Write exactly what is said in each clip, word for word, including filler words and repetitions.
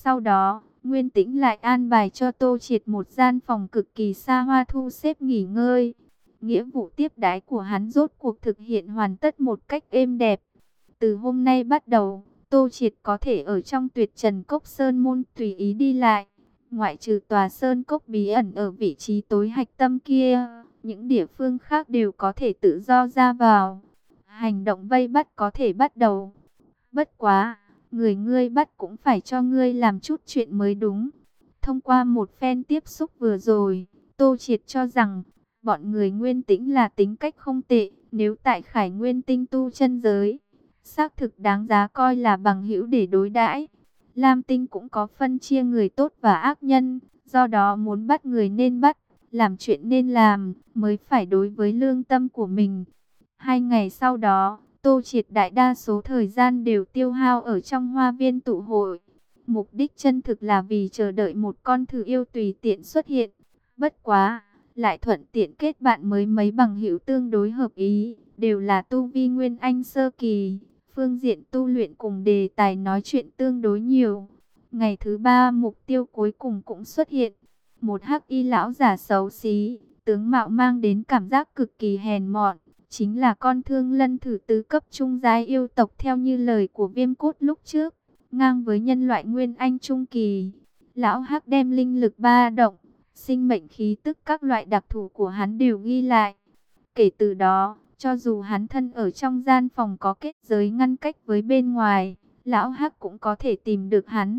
Sau đó, Nguyên Tĩnh lại an bài cho Tô Triệt một gian phòng cực kỳ xa hoa thu xếp nghỉ ngơi. Nghĩa vụ tiếp đái của hắn rốt cuộc thực hiện hoàn tất một cách êm đẹp. Từ hôm nay bắt đầu, Tô Triệt có thể ở trong Tuyệt Trần Cốc Sơn Môn tùy ý đi lại. Ngoại trừ tòa Sơn Cốc bí ẩn ở vị trí tối hạch tâm kia, những địa phương khác đều có thể tự do ra vào. Hành động vây bắt có thể bắt đầu. Bất quá, người ngươi bắt cũng phải cho ngươi làm chút chuyện mới đúng. Thông qua một phen tiếp xúc vừa rồi, Tô Triệt cho rằng bọn người Nguyên Tĩnh là tính cách không tệ. Nếu tại Khải Nguyên Tinh tu chân giới, xác thực đáng giá coi là bằng hữu để đối đãi. Lam Tinh cũng có phân chia người tốt và ác nhân, do đó muốn bắt người nên bắt, làm chuyện nên làm, mới phải đối với lương tâm của mình. Hai ngày sau đó, Tô Triệt đại đa số thời gian đều tiêu hao ở trong hoa viên tụ hội. Mục đích chân thực là vì chờ đợi một con thử yêu tùy tiện xuất hiện. Bất quá, lại thuận tiện kết bạn mới mấy bằng hữu tương đối hợp ý, đều là tu vi Nguyên Anh sơ kỳ. Phương diện tu luyện cùng đề tài nói chuyện tương đối nhiều. Ngày thứ ba mục tiêu cuối cùng cũng xuất hiện. Một hắc y lão giả xấu xí, tướng mạo mang đến cảm giác cực kỳ hèn mọn. Chính là con thương lân thử tứ cấp trung giai yêu tộc theo như lời của Viêm Cốt lúc trước. Ngang với nhân loại Nguyên Anh trung kỳ. Lão hắc đem linh lực ba động, sinh mệnh khí tức các loại đặc thù của hắn đều ghi lại. Kể từ đó, cho dù hắn thân ở trong gian phòng có kết giới ngăn cách với bên ngoài, lão hắc cũng có thể tìm được hắn.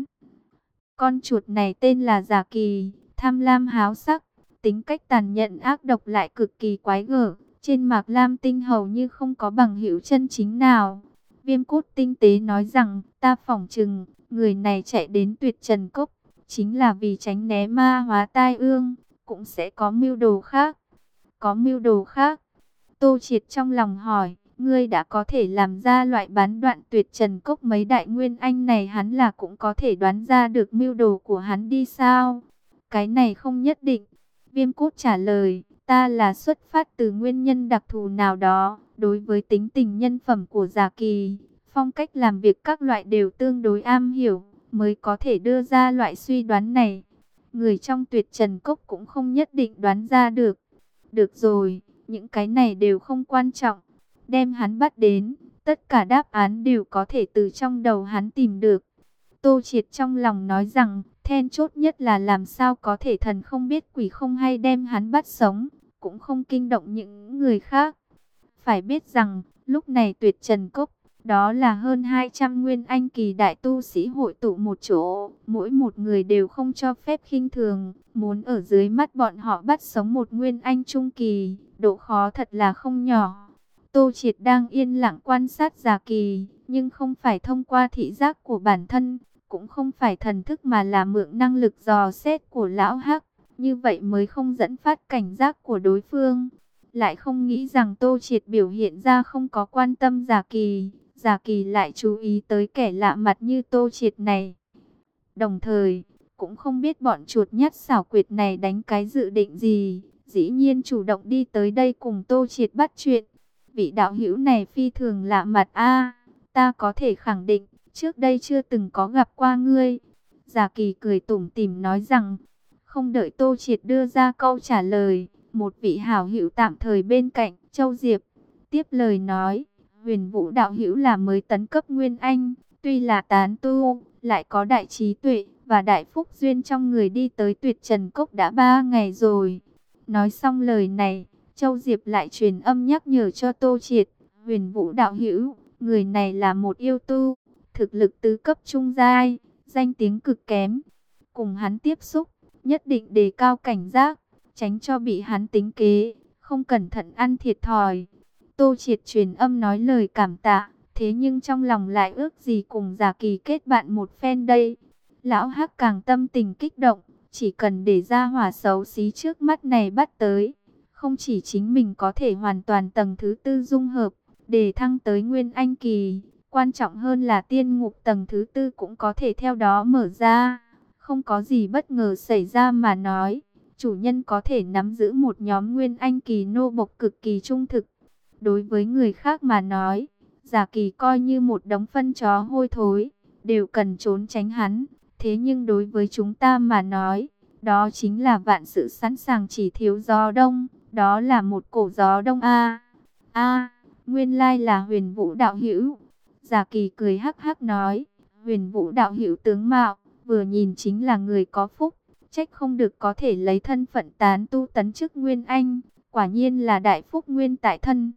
Con chuột này tên là Giả Kỳ, tham lam háo sắc, tính cách tàn nhẫn ác độc lại cực kỳ quái gở. Trên Mạc Lam Tinh hầu như không có bằng hữu chân chính nào. Viêm Cốt tinh tế nói rằng, ta phỏng chừng, người này chạy đến Tuyệt Trần Cốc, chính là vì tránh né ma hóa tai ương, cũng sẽ có mưu đồ khác. Có mưu đồ khác? Tô Triệt trong lòng hỏi, ngươi đã có thể làm ra loại bán đoạn Tuyệt Trần Cốc mấy đại Nguyên Anh này, hắn là cũng có thể đoán ra được mưu đồ của hắn đi sao? Cái này không nhất định. Viêm Cốt trả lời, ta là xuất phát từ nguyên nhân đặc thù nào đó. Đối với tính tình nhân phẩm của Giả Kỳ, phong cách làm việc các loại đều tương đối am hiểu, mới có thể đưa ra loại suy đoán này. Người trong Tuyệt Trần Cốc cũng không nhất định đoán ra được. Được rồi, những cái này đều không quan trọng. Đem hắn bắt đến, tất cả đáp án đều có thể từ trong đầu hắn tìm được. Tô Triệt trong lòng nói rằng, then chốt nhất là làm sao có thể thần không biết quỷ không hay đem hắn bắt sống, cũng không kinh động những người khác. Phải biết rằng, lúc này Tuyệt Trần Cốc, đó là hơn hai trăm Nguyên Anh kỳ đại tu sĩ hội tụ một chỗ, mỗi một người đều không cho phép khinh thường, muốn ở dưới mắt bọn họ bắt sống một Nguyên Anh trung kỳ, độ khó thật là không nhỏ. Tô Triệt đang yên lặng quan sát Giả Kỳ, nhưng không phải thông qua thị giác của bản thân, cũng không phải thần thức mà là mượn năng lực dò xét của lão hắc, như vậy mới không dẫn phát cảnh giác của đối phương. Lại không nghĩ rằng Tô Triệt biểu hiện ra không có quan tâm Giả Kỳ, Giả Kỳ lại chú ý tới kẻ lạ mặt như Tô Triệt này. Đồng thời, cũng không biết bọn chuột nhắt xảo quyệt này đánh cái dự định gì, dĩ nhiên chủ động đi tới đây cùng Tô Triệt bắt chuyện. Vị đạo hữu này phi thường lạ mặt a, ta có thể khẳng định, trước đây chưa từng có gặp qua ngươi. Giả Kỳ cười tủm tỉm nói rằng, không đợi Tô Triệt đưa ra câu trả lời, một vị hảo hữu tạm thời bên cạnh, Châu Diệp, tiếp lời nói, Huyền Vũ đạo hữu là mới tấn cấp Nguyên Anh, tuy là tán tu, lại có đại trí tuệ và đại phúc duyên trong người, đi tới Tuyệt Trần Cốc đã ba ngày rồi. Nói xong lời này, Châu Diệp lại truyền âm nhắc nhở cho Tô Triệt, Huyền Vũ đạo hữu, người này là một yêu tu, thực lực tứ cấp trung giai, danh tiếng cực kém. Cùng hắn tiếp xúc, nhất định đề cao cảnh giác, tránh cho bị hắn tính kế, không cẩn thận ăn thiệt thòi. Tô Triệt truyền âm nói lời cảm tạ, thế nhưng trong lòng lại ước gì cùng Giả Kỳ kết bạn một phen đây. Lão hắc càng tâm tình kích động, chỉ cần để ra hỏa xấu xí trước mắt này bắt tới, không chỉ chính mình có thể hoàn toàn tầng thứ tư dung hợp, để thăng tới Nguyên Anh kỳ, quan trọng hơn là tiên ngục tầng thứ tư cũng có thể theo đó mở ra. Không có gì bất ngờ xảy ra mà nói, chủ nhân có thể nắm giữ một nhóm Nguyên Anh kỳ nô bộc cực kỳ trung thực. Đối với người khác mà nói, Giả Kỳ coi như một đống phân chó hôi thối, đều cần trốn tránh hắn. Thế nhưng đối với chúng ta mà nói, đó chính là vạn sự sẵn sàng chỉ thiếu gió đông. Đó là một cổ gió đông a. A, nguyên lai là Huyền Vũ đạo hữu. Giả Kỳ cười hắc hắc nói, Huyền Vũ đạo hữu tướng mạo, vừa nhìn chính là người có phúc, trách không được có thể lấy thân phận tán tu tấn chức Nguyên Anh, quả nhiên là đại phúc nguyên tại thân.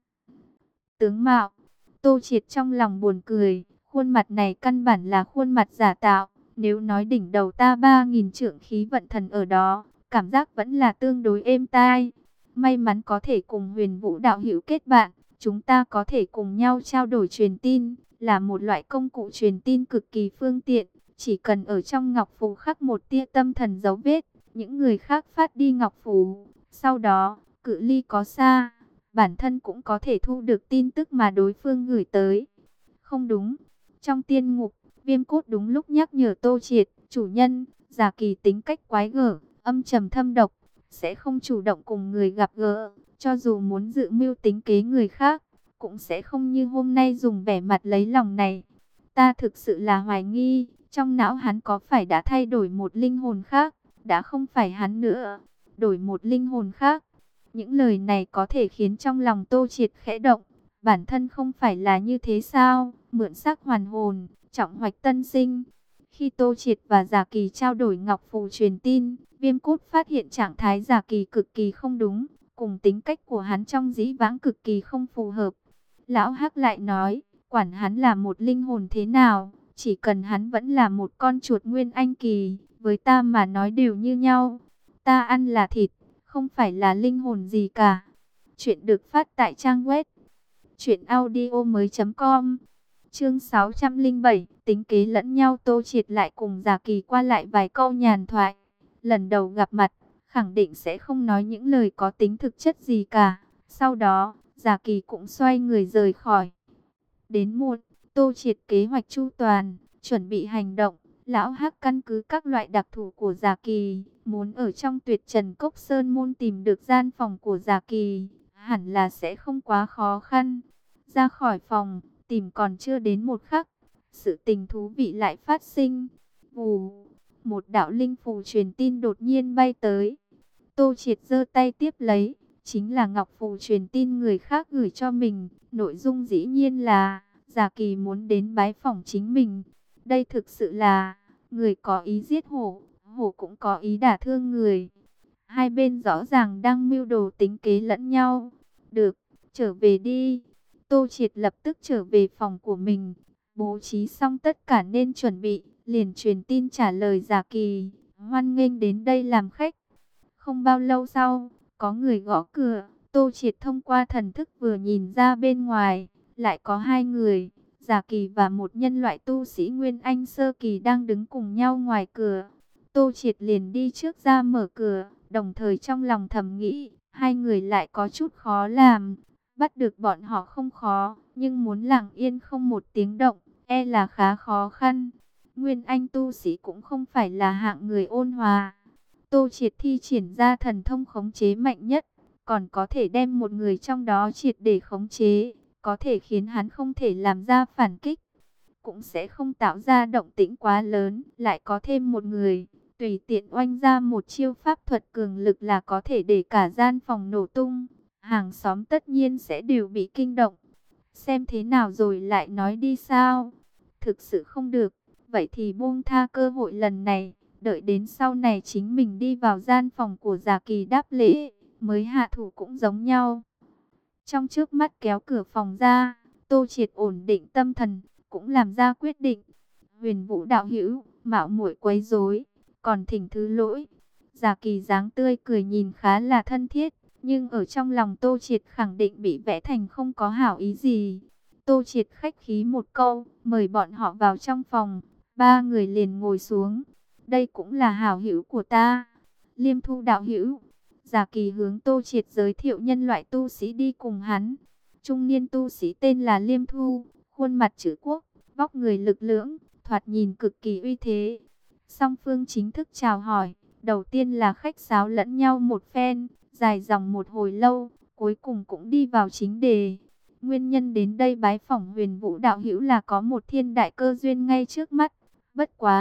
Tướng mạo, Tô Triệt trong lòng buồn cười, khuôn mặt này căn bản là khuôn mặt giả tạo, nếu nói đỉnh đầu ta ba nghìn trượng khí vận thần ở đó, cảm giác vẫn là tương đối êm tai. May mắn có thể cùng Huyền Vũ đạo hữu kết bạn, chúng ta có thể cùng nhau trao đổi truyền tin, là một loại công cụ truyền tin cực kỳ phương tiện, chỉ cần ở trong ngọc phù khắc một tia tâm thần dấu vết, những người khác phát đi ngọc phù, sau đó, cự ly có xa, bản thân cũng có thể thu được tin tức mà đối phương gửi tới. Không đúng, trong tiên ngục, Viêm Cốt đúng lúc nhắc nhở Tô Triệt, chủ nhân, Giả Kỳ tính cách quái gở, âm trầm thâm độc, sẽ không chủ động cùng người gặp gỡ, cho dù muốn dự mưu tính kế người khác, cũng sẽ không như hôm nay dùng vẻ mặt lấy lòng này. Ta thực sự là hoài nghi, trong não hắn có phải đã thay đổi một linh hồn khác, đã không phải hắn nữa, đổi một linh hồn khác. Những lời này có thể khiến trong lòng Tô Triệt khẽ động, bản thân không phải là như thế sao, mượn xác hoàn hồn, trọng hoạch tân sinh. Khi Tô Triệt và Giả Kỳ trao đổi ngọc phù truyền tin, Viêm Cốt phát hiện trạng thái Giả Kỳ cực kỳ không đúng, cùng tính cách của hắn trong dĩ vãng cực kỳ không phù hợp. Lão Hắc lại nói, quản hắn là một linh hồn thế nào, chỉ cần hắn vẫn là một con chuột nguyên anh kỳ, với ta mà nói đều như nhau. Ta ăn là thịt, không phải là linh hồn gì cả. Chuyện được phát tại trang web truyện audio mới.com. Chương sáu trăm lẻ bảy, tính kế lẫn nhau. Tô Triệt lại cùng Giả Kỳ qua lại vài câu nhàn thoại. Lần đầu gặp mặt, khẳng định sẽ không nói những lời có tính thực chất gì cả. Sau đó, Giả Kỳ cũng xoay người rời khỏi. Đến muộn, Tô Triệt kế hoạch chu toàn, chuẩn bị hành động. Lão Hắc căn cứ các loại đặc thù của Giả Kỳ, muốn ở trong Tuyệt Trần Cốc Sơn Môn tìm được gian phòng của Giả Kỳ, hẳn là sẽ không quá khó khăn. Ra khỏi phòng, tìm còn chưa đến một khắc, sự tình thú vị lại phát sinh. Vù, một đạo linh phù truyền tin đột nhiên bay tới. Tô Triệt giơ tay tiếp lấy, chính là ngọc phù truyền tin người khác gửi cho mình. Nội dung dĩ nhiên là Giả Kỳ muốn đến bái phỏng chính mình. Đây thực sự là người có ý giết hổ, hổ cũng có ý đả thương người. Hai bên rõ ràng đang mưu đồ tính kế lẫn nhau. Được, trở về đi. Tô Triệt lập tức trở về phòng của mình, bố trí xong tất cả nên chuẩn bị, liền truyền tin trả lời Giả Kỳ, hoan nghênh đến đây làm khách. Không bao lâu sau, có người gõ cửa, Tô Triệt thông qua thần thức vừa nhìn ra bên ngoài, lại có hai người, Giả Kỳ và một nhân loại tu sĩ Nguyên Anh Sơ Kỳ đang đứng cùng nhau ngoài cửa. Tô Triệt liền đi trước ra mở cửa, đồng thời trong lòng thầm nghĩ, hai người lại có chút khó làm. Bắt được bọn họ không khó, nhưng muốn lặng yên không một tiếng động, e là khá khó khăn. Nguyên Anh tu sĩ cũng không phải là hạng người ôn hòa. Tô Triệt thi triển ra thần thông khống chế mạnh nhất, còn có thể đem một người trong đó triệt để khống chế, có thể khiến hắn không thể làm ra phản kích, cũng sẽ không tạo ra động tĩnh quá lớn, lại có thêm một người, tùy tiện oanh ra một chiêu pháp thuật cường lực là có thể để cả gian phòng nổ tung. Hàng xóm tất nhiên sẽ đều bị kinh động. Xem thế nào rồi lại nói đi sao? Thực sự không được, vậy thì buông tha cơ hội lần này, đợi đến sau này chính mình đi vào gian phòng của Giả Kỳ đáp lễ, mới hạ thủ cũng giống nhau. Trong trước mắt kéo cửa phòng ra, Tô Triệt ổn định tâm thần, cũng làm ra quyết định. Huyền Vũ đạo hữu, mạo muội quấy rối, còn thỉnh thứ lỗi. Giả Kỳ dáng tươi cười nhìn khá là thân thiết, nhưng ở trong lòng Tô Triệt khẳng định bị vẽ thành không có hảo ý gì. Tô Triệt khách khí một câu, mời bọn họ vào trong phòng. Ba người liền ngồi xuống. Đây cũng là hảo hữu của ta, Liêm Thu đạo hữu. Giả Kỳ hướng Tô Triệt giới thiệu nhân loại tu sĩ đi cùng hắn. Trung niên tu sĩ tên là Liêm Thu, khuôn mặt chữ quốc, vóc người lực lưỡng, thoạt nhìn cực kỳ uy thế. Song phương chính thức chào hỏi, đầu tiên là khách sáo lẫn nhau một phen, dài dòng một hồi lâu, cuối cùng cũng đi vào chính đề. Nguyên nhân đến đây bái phỏng Huyền Vũ đạo hữu là có một thiên đại cơ duyên ngay trước mắt. Bất quá,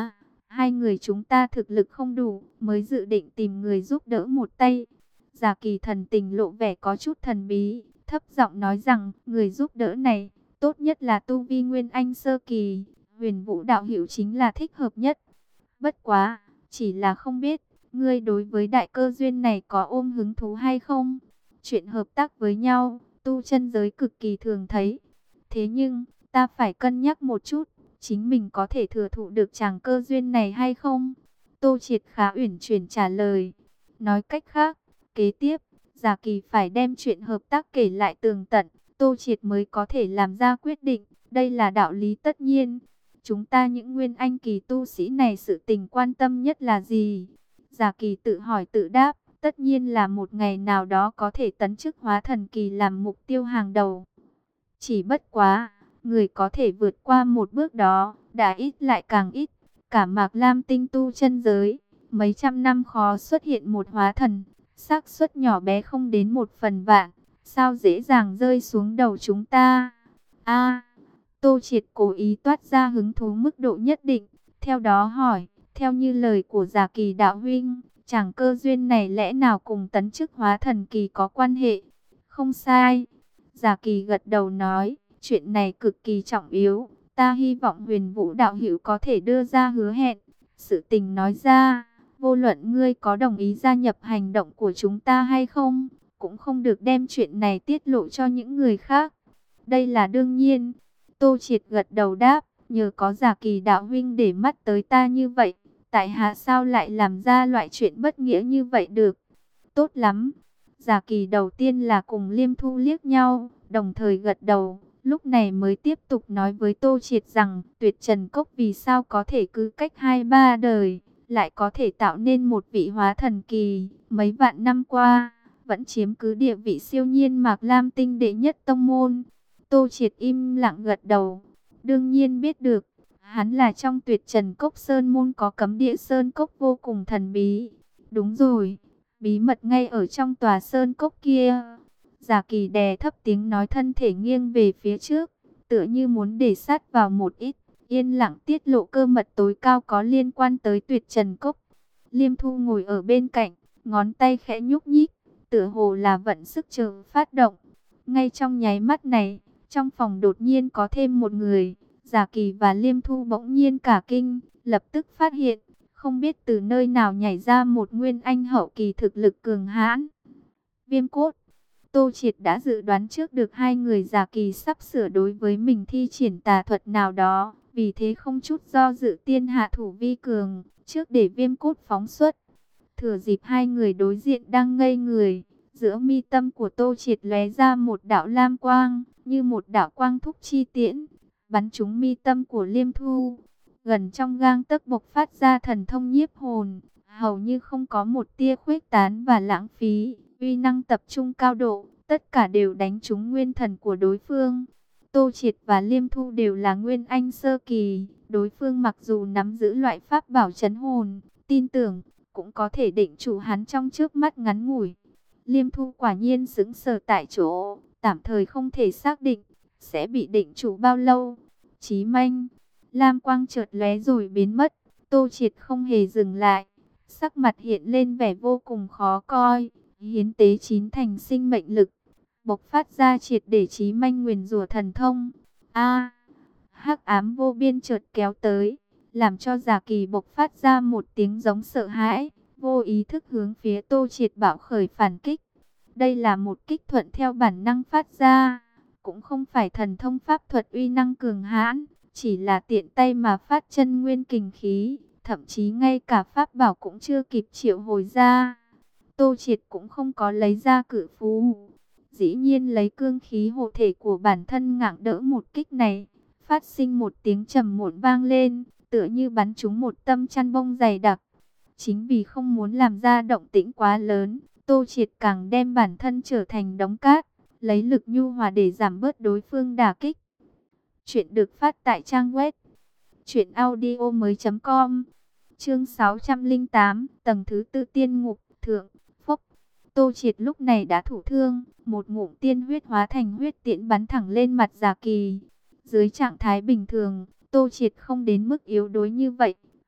Hai người chúng ta thực lực không đủ, mới dự định tìm người giúp đỡ một tay. Giả Kỳ thần tình lộ vẻ có chút thần bí, thấp giọng nói rằng, người giúp đỡ này, tốt nhất là tu vi Nguyên Anh sơ kỳ, Huyền Vũ đạo hữu chính là thích hợp nhất. Bất quá, chỉ là không biết, ngươi đối với đại cơ duyên này có ôm hứng thú hay không? Chuyện hợp tác với nhau, tu chân giới cực kỳ thường thấy. Thế nhưng, ta phải cân nhắc một chút, chính mình có thể thừa thụ được chàng cơ duyên này hay không? Tô Triệt khá uyển chuyển trả lời. Nói cách khác, kế tiếp, Giả Kỳ phải đem chuyện hợp tác kể lại tường tận, Tô Triệt mới có thể làm ra quyết định. Đây là đạo lý tất nhiên. Chúng ta những nguyên anh kỳ tu sĩ này sự tình quan tâm nhất là gì? Giả Kỳ tự hỏi tự đáp, tất nhiên là một ngày nào đó có thể tấn chức hóa thần kỳ làm mục tiêu hàng đầu. Chỉ bất quá, người có thể vượt qua một bước đó, đã ít lại càng ít. Cả Mạc Lam tinh tu chân giới, mấy trăm năm khó xuất hiện một hóa thần, xác suất nhỏ bé không đến một phần vạn, sao dễ dàng rơi xuống đầu chúng ta? A, Tô Triệt cố ý toát ra hứng thú mức độ nhất định, theo đó hỏi, theo như lời của Giả Kỳ đạo huynh, chàng cơ duyên này lẽ nào cùng tấn chức hóa thần kỳ có quan hệ? Không sai. Giả Kỳ gật đầu nói, chuyện này cực kỳ trọng yếu, ta hy vọng Huyền Vũ đạo hữu có thể đưa ra hứa hẹn. Sự tình nói ra, vô luận ngươi có đồng ý gia nhập hành động của chúng ta hay không, cũng không được đem chuyện này tiết lộ cho những người khác. Đây là đương nhiên. Tô Triệt gật đầu đáp, nhờ có Giả Kỳ đạo huynh để mắt tới ta như vậy, tại hạ sao lại làm ra loại chuyện bất nghĩa như vậy được? Tốt lắm. Giả Kỳ đầu tiên là cùng Liêm Thu liếc nhau, đồng thời gật đầu, lúc này mới tiếp tục nói với Tô Triệt rằng, Tuyệt Trần Cốc vì sao có thể cứ cách hai ba đời, lại có thể tạo nên một vị hóa thần kỳ, mấy vạn năm qua, vẫn chiếm cứ địa vị siêu nhiên Mạc Lam tinh đệ nhất tông môn. Tô Triệt im lặng gật đầu, đương nhiên biết được, hắn là trong Tuyệt Trần Cốc Sơn môn có cấm địa Sơn Cốc vô cùng thần bí. Đúng rồi, bí mật ngay ở trong tòa Sơn Cốc kia. Giả Kỳ đè thấp tiếng nói, thân thể nghiêng về phía trước, tựa như muốn để sát vào một ít, yên lặng tiết lộ cơ mật tối cao có liên quan tới Tuyệt Trần Cốc. Liêm Thu ngồi ở bên cạnh, ngón tay khẽ nhúc nhích, tựa hồ là vận sức chờ phát động. Ngay trong nháy mắt này, trong phòng đột nhiên có thêm một người. Giả Kỳ và Liêm Thu bỗng nhiên cả kinh, lập tức phát hiện, không biết từ nơi nào nhảy ra một nguyên anh hậu kỳ thực lực cường hãn. Viêm Cốt. Tô Triệt đã dự đoán trước được hai người Giả Kỳ sắp sửa đối với mình thi triển tà thuật nào đó, vì thế không chút do dự tiên hạ thủ vi cường, trước để Viêm Cốt phóng xuất. Thừa dịp hai người đối diện đang ngây người, giữa mi tâm của Tô Triệt lóe ra một đạo lam quang, như một đạo quang thúc chi tiễn, bắn trúng mi tâm của Liêm Thu. Gần trong gang tấc bộc phát ra thần thông nhiếp hồn, hầu như không có một tia khuếch tán và lãng phí, uy năng tập trung cao độ, tất cả đều đánh trúng nguyên thần của đối phương. Tô Triệt và Liêm Thu đều là nguyên anh sơ kỳ, đối phương mặc dù nắm giữ loại pháp bảo trấn hồn, tin tưởng cũng có thể định chủ hắn trong trước mắt ngắn ngủi. Liêm Thu quả nhiên sững sờ tại chỗ, tạm thời không thể xác định sẽ bị định chủ bao lâu. Chí manh, lam quang chợt lóe rồi biến mất. Tô Triệt không hề dừng lại, sắc mặt hiện lên vẻ vô cùng khó coi. Hiến tế chín thành sinh mệnh lực, bộc phát ra triệt để chí manh nguyền rủa thần thông. A, hắc ám vô biên chợt kéo tới, làm cho Giả Kỳ bộc phát ra một tiếng giống sợ hãi, vô ý thức hướng phía Tô Triệt bạo khởi phản kích. Đây là một kích thuận theo bản năng phát ra, cũng không phải thần thông pháp thuật uy năng cường hãn, chỉ là tiện tay mà phát chân nguyên kình khí, thậm chí ngay cả pháp bảo cũng chưa kịp triệu hồi ra. Tô Triệt cũng không có lấy ra cự phú, dĩ nhiên lấy cương khí hộ thể của bản thân ngạng đỡ một kích này, phát sinh một tiếng trầm muộn vang lên, tựa như bắn trúng một tâm chăn bông dày đặc. Chính vì không muốn làm ra động tĩnh quá lớn, Tô Triệt càng đem bản thân trở thành đống cát, lấy lực nhu hòa để giảm bớt đối phương đả kích. Chuyện được phát tại trang web truyện audio mới chấm com. Chương sáu trăm lẻ tám, tầng thứ tư tiên ngục, thượng, phốc. Tô Triệt lúc này đã thủ thương, một ngụm tiên huyết hóa thành huyết tiễn bắn thẳng lên mặt Giả Kỳ. Dưới trạng thái bình thường, Tô Triệt không đến mức yếu đuối như vậy,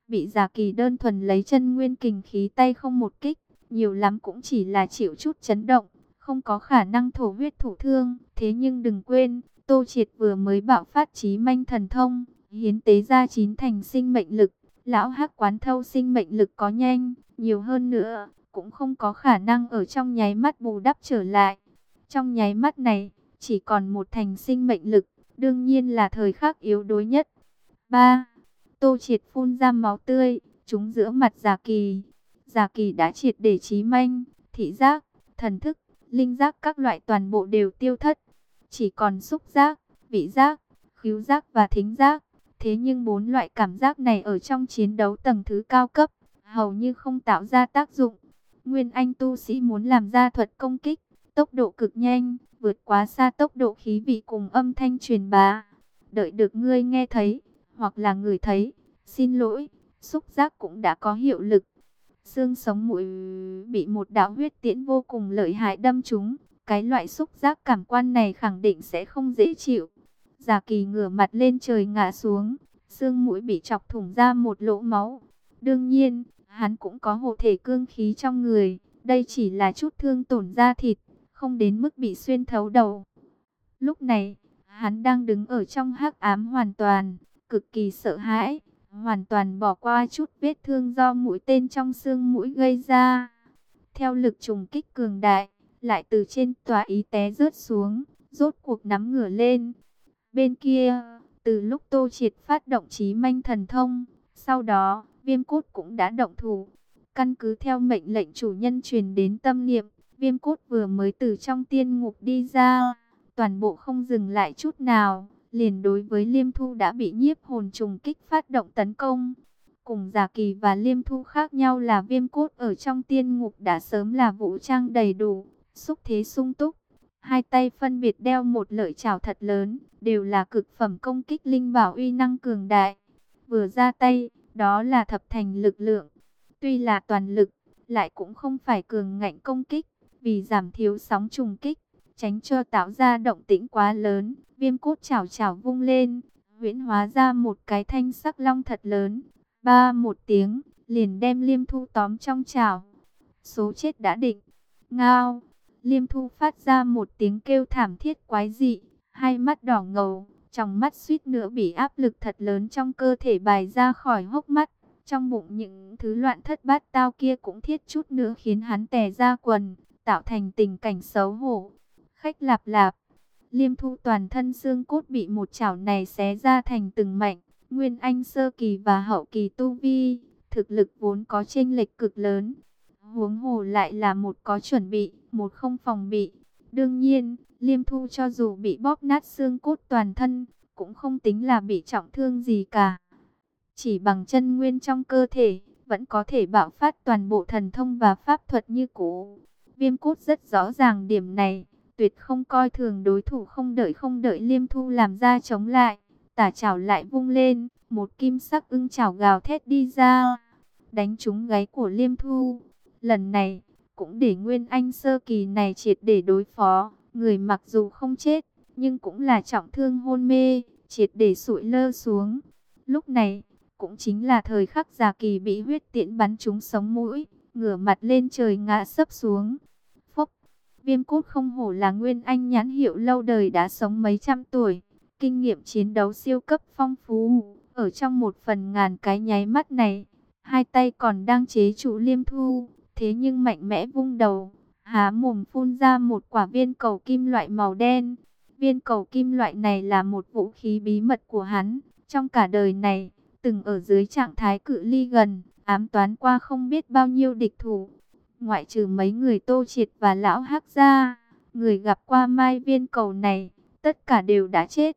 bị Già Kỳ đơn thuần lấy chân nguyên kình khí tay không một kích, nhiều lắm cũng chỉ là chịu chút chấn động, không có khả năng thổ huyết thủ thương. Thế nhưng đừng quên, Tô Triệt vừa mới bạo phát chí manh thần thông, hiến tế ra chín thành sinh mệnh lực. Lão Hắc quán thâu sinh mệnh lực có nhanh, nhiều hơn nữa, cũng không có khả năng ở trong nháy mắt bù đắp trở lại. Trong nháy mắt này, chỉ còn một thành sinh mệnh lực, đương nhiên là thời khắc yếu đuối nhất. ba. Tô Triệt phun ra máu tươi, trúng giữa mặt Già Kỳ. Già Kỳ đã triệt để chí manh, thị giác, thần thức, linh giác các loại toàn bộ đều tiêu thất. Chỉ còn xúc giác, vị giác, khứu giác và thính giác. Thế nhưng bốn loại cảm giác này ở trong chiến đấu tầng thứ cao cấp, hầu như không tạo ra tác dụng. Nguyên Anh tu sĩ muốn làm ra thuật công kích, tốc độ cực nhanh, vượt quá xa tốc độ khí vị cùng âm thanh truyền bá. Đợi được ngươi nghe thấy, hoặc là ngửi thấy, xin lỗi, xúc giác cũng đã có hiệu lực. Xương sống mũi bị một đạo huyết tiễn vô cùng lợi hại đâm trúng, cái loại xúc giác cảm quan này khẳng định sẽ không dễ chịu. Già Kỳ ngửa mặt lên trời ngã xuống, xương mũi bị chọc thủng ra một lỗ máu. Đương nhiên, hắn cũng có hộ thể cương khí trong người, đây chỉ là chút thương tổn da thịt, không đến mức bị xuyên thấu đầu. Lúc này, hắn đang đứng ở trong hắc ám hoàn toàn, cực kỳ sợ hãi, hoàn toàn bỏ qua chút vết thương do mũi tên trong xương mũi gây ra. Theo lực trùng kích cường đại, lại từ trên tòa ý té rớt xuống, rốt cuộc nắm ngửa lên. Bên kia, từ lúc Tô Triệt phát động chí manh thần thông, sau đó, Viêm Cốt cũng đã động thủ. Căn cứ theo mệnh lệnh chủ nhân truyền đến tâm niệm, Viêm Cốt vừa mới từ trong tiên ngục đi ra, toàn bộ không dừng lại chút nào, liền đối với Liêm Thu đã bị nhiếp hồn trùng kích phát động tấn công. Cùng Già Kỳ và Liêm Thu khác nhau là Viêm Cốt ở trong tiên ngục đã sớm là vũ trang đầy đủ, xúc thế sung túc. Hai tay phân biệt đeo một lợi chảo thật lớn, đều là cực phẩm công kích linh bảo uy năng cường đại. Vừa ra tay, đó là thập thành lực lượng. Tuy là toàn lực, lại cũng không phải cường ngạnh công kích, vì giảm thiếu sóng trùng kích, tránh cho tạo ra động tĩnh quá lớn. Viêm Cốt chảo chảo vung lên, huyễn hóa ra một cái thanh sắc long thật lớn. Ba một tiếng, liền đem Liêm Thu tóm trong chảo. Số chết đã định. Ngao. Liêm Thu phát ra một tiếng kêu thảm thiết quái dị, hai mắt đỏ ngầu, trong mắt suýt nữa bị áp lực thật lớn trong cơ thể bài ra khỏi hốc mắt. Trong bụng những thứ loạn thất bát tao kia cũng thiết chút nữa khiến hắn tè ra quần, tạo thành tình cảnh xấu hổ. Khách lạp lạp, Liêm Thu toàn thân xương cốt bị một chảo này xé ra thành từng mảnh. Nguyên Anh sơ kỳ và hậu kỳ tu vi, thực lực vốn có chênh lệch cực lớn. Huống hồ lại là một có chuẩn bị, một không phòng bị. Đương nhiên, Liêm Thu cho dù bị bóp nát xương cốt toàn thân, cũng không tính là bị trọng thương gì cả. Chỉ bằng chân nguyên trong cơ thể, vẫn có thể bạo phát toàn bộ thần thông và pháp thuật như cũ. Viêm Cốt rất rõ ràng điểm này, tuyệt không coi thường đối thủ. Không đợi không đợi Liêm Thu làm ra chống lại, tả chảo lại vung lên, một kim sắc ưng chảo gào thét đi ra, đánh trúng gáy của Liêm Thu. Lần này, cũng để Nguyên Anh sơ kỳ này triệt để đối phó. Người mặc dù không chết, nhưng cũng là trọng thương hôn mê, triệt để sụi lơ xuống. Lúc này, cũng chính là thời khắc Già Kỳ bị huyết tiễn bắn trúng sống mũi, ngửa mặt lên trời ngã sấp xuống. Phốc, Viêm Cốt không hổ là Nguyên Anh nhãn hiệu lâu đời đã sống mấy trăm tuổi, kinh nghiệm chiến đấu siêu cấp phong phú. Ở trong một phần ngàn cái nháy mắt này, hai tay còn đang chế trụ Liêm Thu, thế nhưng mạnh mẽ vung đầu, há mồm phun ra một quả viên cầu kim loại màu đen. Viên cầu kim loại này là một vũ khí bí mật của hắn, trong cả đời này, từng ở dưới trạng thái cự ly gần, ám toán qua không biết bao nhiêu địch thủ. Ngoại trừ mấy người Tô Triệt và Lão Hắc ra, người gặp qua mai viên cầu này, tất cả đều đã chết.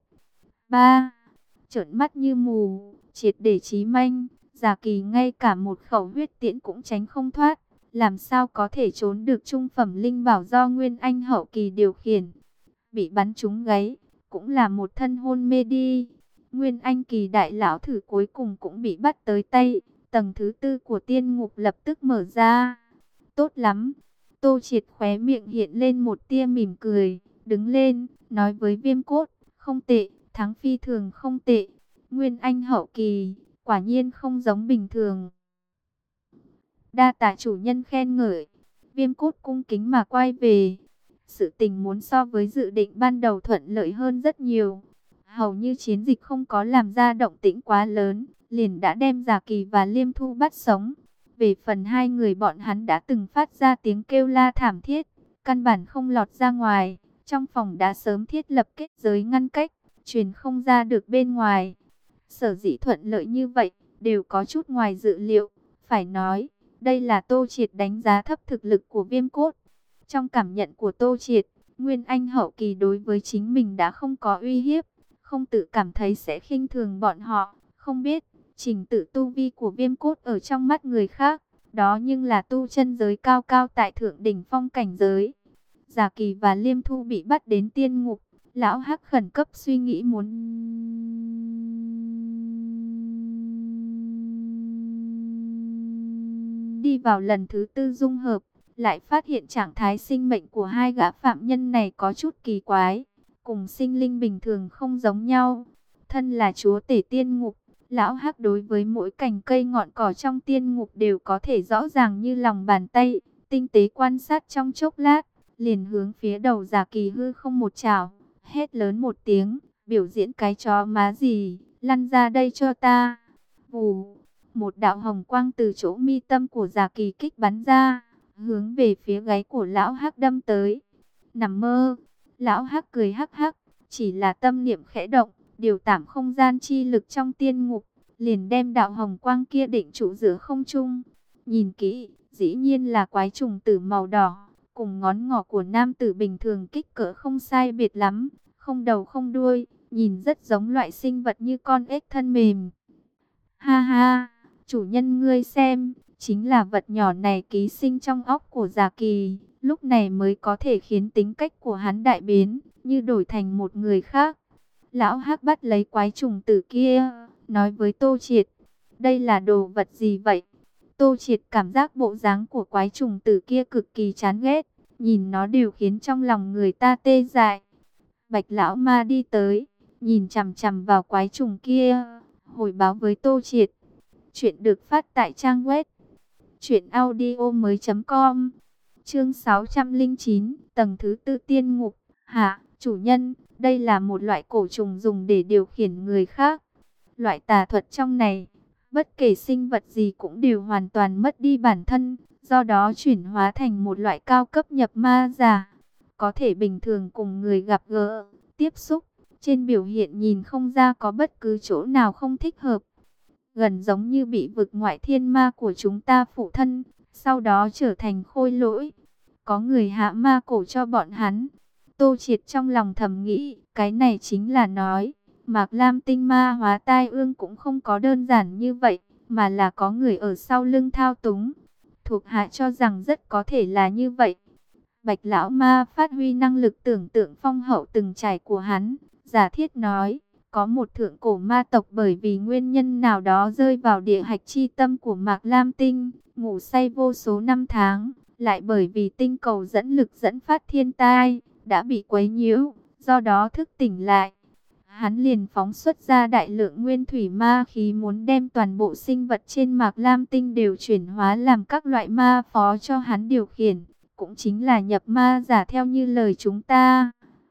Ba. Trợn mắt như mù, triệt để chí manh, Già Kỳ ngay cả một khẩu huyết tiễn cũng tránh không thoát, làm sao có thể trốn được trung phẩm linh bảo do Nguyên Anh hậu kỳ điều khiển. Bị bắn trúng gáy, cũng là một thân hôn mê đi. Nguyên Anh kỳ đại lão thử cuối cùng cũng bị bắt tới tay, tầng thứ tư của tiên ngục lập tức mở ra. Tốt lắm, Tô Triệt khóe miệng hiện lên một tia mỉm cười, đứng lên, nói với Viêm Cốt, không tệ, thắng phi thường không tệ. Nguyên Anh hậu kỳ, quả nhiên không giống bình thường. Đa tạ chủ nhân khen ngợi. Viêm cốt cung kính mà quay về. Sự tình muốn so với dự định ban đầu thuận lợi hơn rất nhiều. Hầu như chiến dịch không có làm ra động tĩnh quá lớn, liền đã đem Giả Kỳ và Liêm Thu bắt sống. Về phần hai người bọn hắn đã từng phát ra tiếng kêu la thảm thiết, căn bản không lọt ra ngoài. Trong phòng đã sớm thiết lập kết giới ngăn cách, truyền không ra được bên ngoài. Sở dĩ thuận lợi như vậy, đều có chút ngoài dự liệu. Phải nói, đây là Tô Triệt đánh giá thấp thực lực của Viêm Cốt. Trong cảm nhận của Tô Triệt, Nguyên Anh hậu kỳ đối với chính mình đã không có uy hiếp, không tự cảm thấy sẽ khinh thường bọn họ. Không biết, trình tự tu vi của Viêm Cốt ở trong mắt người khác, đó nhưng là tu chân giới cao cao tại thượng đỉnh phong cảnh giới. Giả Kỳ và Liêm Thu bị bắt đến tiên ngục, lão Hắc khẩn cấp suy nghĩ muốn đi vào lần thứ tư dung hợp, lại phát hiện trạng thái sinh mệnh của hai gã phạm nhân này có chút kỳ quái, cùng sinh linh bình thường không giống nhau. Thân là chúa tể tiên ngục, lão Hắc đối với mỗi cành cây ngọn cỏ trong tiên ngục đều có thể rõ ràng như lòng bàn tay, tinh tế quan sát trong chốc lát, liền hướng phía đầu Giả Kỳ hư không một chảo, hét lớn một tiếng, biểu diễn cái chó má gì, lăn ra đây cho ta. Vù, một đạo hồng quang từ chỗ mi tâm của Giả Kỳ kích bắn ra, hướng về phía gáy của lão Hắc đâm tới. Nằm mơ, lão Hắc cười hắc hắc, chỉ là tâm niệm khẽ động, điều tạm không gian chi lực trong tiên ngục, liền đem đạo hồng quang kia định trụ giữa không trung. Nhìn kỹ, dĩ nhiên là quái trùng tử màu đỏ, cùng ngón ngỏ của nam tử bình thường kích cỡ không sai biệt lắm, không đầu không đuôi, nhìn rất giống loại sinh vật như con ếch thân mềm. Ha ha, chủ nhân ngươi xem, chính là vật nhỏ này ký sinh trong óc của Giả Kỳ, lúc này mới có thể khiến tính cách của hắn đại biến, như đổi thành một người khác. Lão Hắc bắt lấy quái trùng tử kia, nói với Tô Triệt, đây là đồ vật gì vậy? Tô Triệt cảm giác bộ dáng của quái trùng tử kia cực kỳ chán ghét, nhìn nó đều khiến trong lòng người ta tê dại. Bạch lão ma đi tới, nhìn chằm chằm vào quái trùng kia, hồi báo với Tô Triệt. Chuyện được phát tại trang web truyện audio mới chấm com. Chương sáu trăm lẻ chín, tầng thứ tư tiên ngục. Hạ, chủ nhân, đây là một loại cổ trùng dùng để điều khiển người khác. Loại tà thuật trong này, bất kể sinh vật gì cũng đều hoàn toàn mất đi bản thân, do đó chuyển hóa thành một loại cao cấp nhập ma giả. Có thể bình thường cùng người gặp gỡ, tiếp xúc, trên biểu hiện nhìn không ra có bất cứ chỗ nào không thích hợp. Gần giống như bị vực ngoại thiên ma của chúng ta phụ thân, sau đó trở thành khôi lỗi. Có người hạ ma cổ cho bọn hắn. Tô Triệt trong lòng thầm nghĩ, cái này chính là nói, Mạc Lam tinh ma hóa tai ương cũng không có đơn giản như vậy, mà là có người ở sau lưng thao túng. Thuộc hạ cho rằng rất có thể là như vậy. Bạch lão ma phát huy năng lực tưởng tượng phong hậu từng trải của hắn, giả thiết nói, có một thượng cổ ma tộc bởi vì nguyên nhân nào đó rơi vào địa hạch chi tâm của Mạc Lam tinh, ngủ say vô số năm tháng, lại bởi vì tinh cầu dẫn lực dẫn phát thiên tai, đã bị quấy nhiễu, do đó thức tỉnh lại. Hắn liền phóng xuất ra đại lượng nguyên thủy ma khí, muốn đem toàn bộ sinh vật trên Mạc Lam tinh đều chuyển hóa làm các loại ma phó cho hắn điều khiển, cũng chính là nhập ma giả theo như lời chúng ta.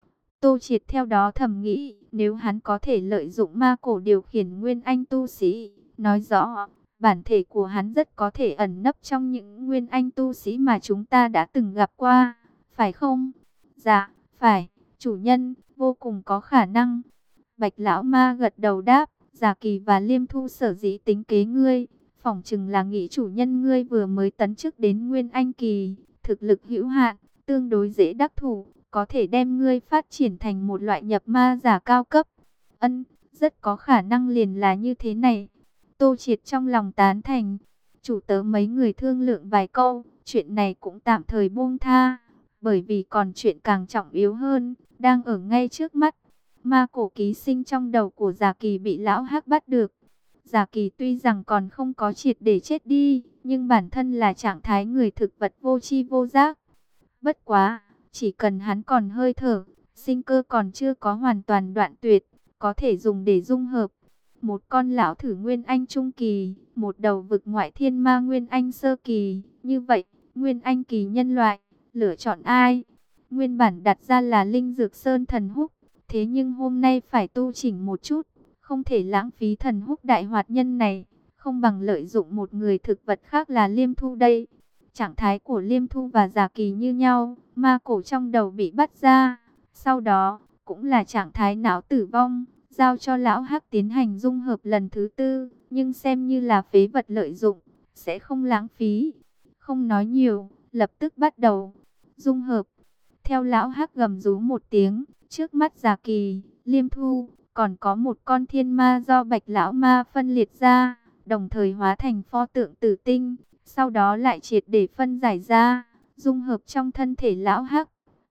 Tô Triệt theo đó thầm nghĩ, nếu hắn có thể lợi dụng ma cổ điều khiển nguyên anh tu sĩ, nói rõ, bản thể của hắn rất có thể ẩn nấp trong những nguyên anh tu sĩ mà chúng ta đã từng gặp qua, phải không? Dạ, phải, chủ nhân, vô cùng có khả năng. Bạch lão ma gật đầu đáp, Giả Kỳ và Liêm Thu sở dĩ tính kế ngươi, phỏng chừng là nghĩ chủ nhân ngươi vừa mới tấn chức đến nguyên anh kỳ, thực lực hữu hạn, tương đối dễ đắc thủ, có thể đem ngươi phát triển thành một loại nhập ma giả cao cấp. Ân, rất có khả năng liền là như thế này. Tô Triệt trong lòng tán thành, chủ tớ mấy người thương lượng vài câu, chuyện này cũng tạm thời buông tha, bởi vì còn chuyện càng trọng yếu hơn, đang ở ngay trước mắt. Ma cổ ký sinh trong đầu của Giả Kỳ bị lão Hắc bắt được. Giả Kỳ tuy rằng còn không có triệt để chết đi, nhưng bản thân là trạng thái người thực vật vô tri vô giác. Bất quá, chỉ cần hắn còn hơi thở, sinh cơ còn chưa có hoàn toàn đoạn tuyệt, có thể dùng để dung hợp. một con lão thử Nguyên Anh Trung Kỳ, một đầu vực ngoại thiên ma Nguyên Anh Sơ Kỳ. Như vậy, Nguyên Anh Kỳ nhân loại, lựa chọn ai? Nguyên bản đặt ra là Linh Dược Sơn thần húc, thế nhưng hôm nay phải tu chỉnh một chút, không thể lãng phí thần húc đại hoạt nhân này, không bằng lợi dụng một người thực vật khác là Liêm Thu đây. Trạng thái của Liêm Thu và Giả Kỳ như nhau, ma cổ trong đầu bị bắt ra, sau đó cũng là trạng thái não tử vong, giao cho lão Hắc tiến hành dung hợp lần thứ tư, nhưng xem như là phế vật lợi dụng, sẽ không lãng phí. Không nói nhiều, lập tức bắt đầu dung hợp. Theo lão Hắc gầm rú một tiếng, trước mắt Giả Kỳ, Liêm Thu, còn có một con thiên ma do Bạch lão ma phân liệt ra, đồng thời hóa thành pho tượng tử tinh, sau đó lại triệt để phân giải ra, dung hợp trong thân thể lão Hắc.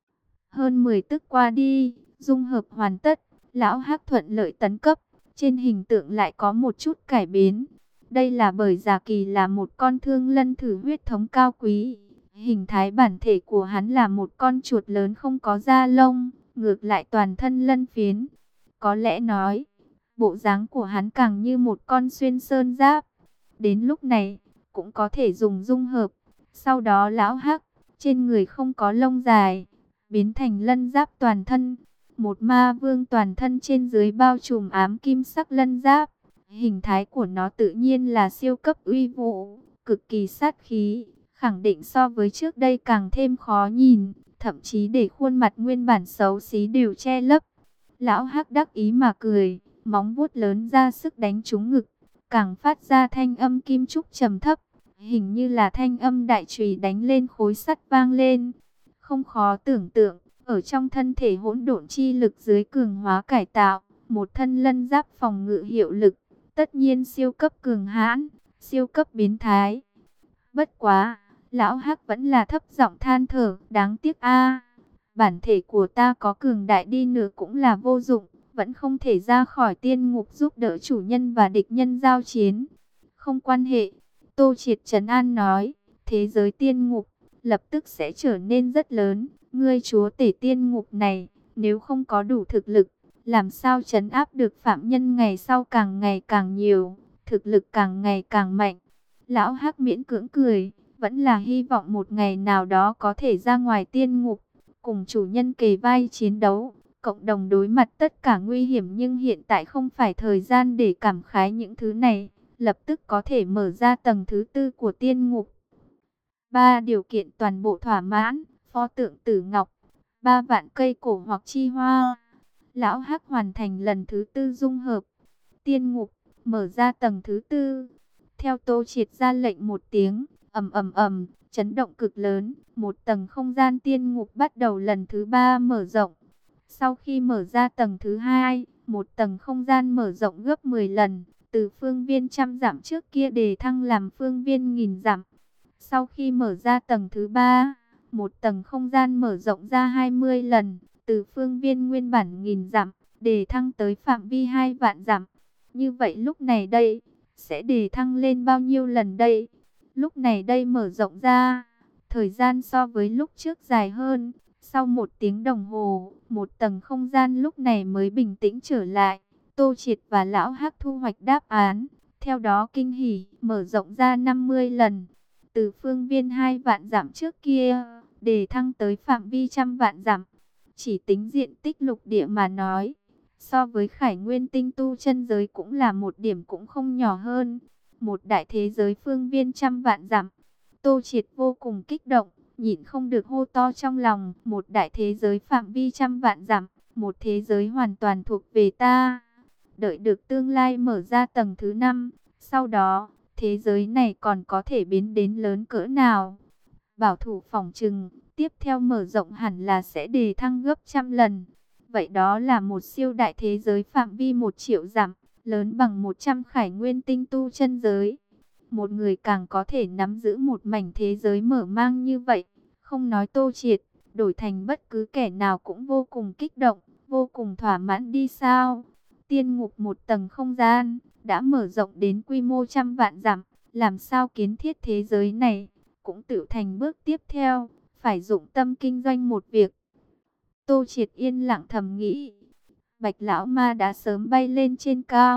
Hơn mười tức qua đi, dung hợp hoàn tất, lão Hắc thuận lợi tấn cấp, trên hình tượng lại có một chút cải biến. Đây là bởi Giả Kỳ là một con thương lân thử huyết thống cao quý. Hình thái bản thể của hắn là một con chuột lớn không có da lông, ngược lại toàn thân lân phiến. Có lẽ nói, bộ dáng của hắn càng như một con xuyên sơn giáp. Đến lúc này, cũng có thể dùng dung hợp. Sau đó lão Hắc, trên người không có lông dài, biến thành lân giáp toàn thân. Một ma vương toàn thân trên dưới bao trùm ám kim sắc lân giáp. Hình thái của nó tự nhiên là siêu cấp uy vũ, cực kỳ sát khí, khẳng định so với trước đây càng thêm khó nhìn, thậm chí để khuôn mặt nguyên bản xấu xí đều che lấp. Lão Hắc đắc ý mà cười, móng vuốt lớn ra sức đánh trúng ngực, càng phát ra thanh âm kim trúc trầm thấp, hình như là thanh âm đại chùy đánh lên khối sắt vang lên. Không khó tưởng tượng, ở trong thân thể hỗn độn chi lực dưới cường hóa cải tạo, một thân lân giáp phòng ngự hiệu lực, tất nhiên siêu cấp cường hãn, siêu cấp biến thái. Bất quá, lão Hắc vẫn là thấp giọng than thở, đáng tiếc a, bản thể của ta có cường đại đi nữa cũng là vô dụng, vẫn không thể ra khỏi tiên ngục giúp đỡ chủ nhân và địch nhân giao chiến. Không quan hệ, Tô Triệt trấn an nói, thế giới tiên ngục lập tức sẽ trở nên rất lớn, ngươi chúa tể tiên ngục này, nếu không có đủ thực lực, làm sao trấn áp được phạm nhân ngày sau càng ngày càng nhiều, thực lực càng ngày càng mạnh. Lão Hắc miễn cưỡng cười, vẫn là hy vọng một ngày nào đó có thể ra ngoài tiên ngục, cùng chủ nhân kề vai chiến đấu, cộng đồng đối mặt tất cả nguy hiểm, nhưng hiện tại không phải thời gian để cảm khái những thứ này, lập tức có thể mở ra tầng thứ tư của tiên ngục. Ba điều kiện toàn bộ thỏa mãn, pho tượng tử ngọc, ba vạn cây cổ hoặc chi hoa. Lão Hắc hoàn thành lần thứ tư dung hợp, tiên ngục mở ra tầng thứ tư. Theo Tô Triệt ra lệnh một tiếng, ầm ầm ầm, chấn động cực lớn, một tầng không gian tiên ngục bắt đầu lần thứ ba mở rộng. Sau khi mở ra tầng thứ hai, một tầng không gian mở rộng gấp mười lần, từ phương viên trăm dặm trước kia đề thăng làm phương viên nghìn dặm. Sau khi mở ra tầng thứ ba, một tầng không gian mở rộng ra hai mươi lần, từ phương viên nguyên bản nghìn dặm, đề thăng tới phạm vi hai vạn dặm. Như vậy lúc này đây, sẽ đề thăng lên bao nhiêu lần đây? Lúc này đây mở rộng ra, thời gian so với lúc trước dài hơn. Sau một tiếng đồng hồ, một tầng không gian lúc này mới bình tĩnh trở lại. Tô Triệt và Lão Hắc thu hoạch đáp án, theo đó kinh hỉ, mở rộng ra năm mươi lần. Từ phương viên hai vạn dặm trước kia, đề thăng tới phạm vi trăm vạn dặm. Chỉ tính diện tích lục địa mà nói, so với Khải Nguyên tinh tu chân giới cũng là một điểm cũng không nhỏ hơn. Một đại thế giới phương viên trăm vạn dặm. Tô Triệt vô cùng kích động, nhịn không được hô to trong lòng. Một đại thế giới phạm vi trăm vạn dặm, một thế giới hoàn toàn thuộc về ta. Đợi được tương lai mở ra tầng thứ năm, sau đó, thế giới này còn có thể biến đến lớn cỡ nào? Bảo thủ phỏng chừng, tiếp theo mở rộng hẳn là sẽ đề thăng gấp trăm lần. Vậy đó là một siêu đại thế giới phạm vi một triệu dặm, lớn bằng một trăm Khải Nguyên tinh tu chân giới. Một người càng có thể nắm giữ một mảnh thế giới mở mang như vậy, không nói Tô Triệt, đổi thành bất cứ kẻ nào cũng vô cùng kích động, vô cùng thỏa mãn đi sao. Tiên ngục một tầng không gian, đã mở rộng đến quy mô trăm vạn dặm, làm sao kiến thiết thế giới này, cũng tự thành bước tiếp theo, phải dụng tâm kinh doanh một việc. Tô Triệt yên lặng thầm nghĩ, Bạch lão ma đã sớm bay lên trên cao,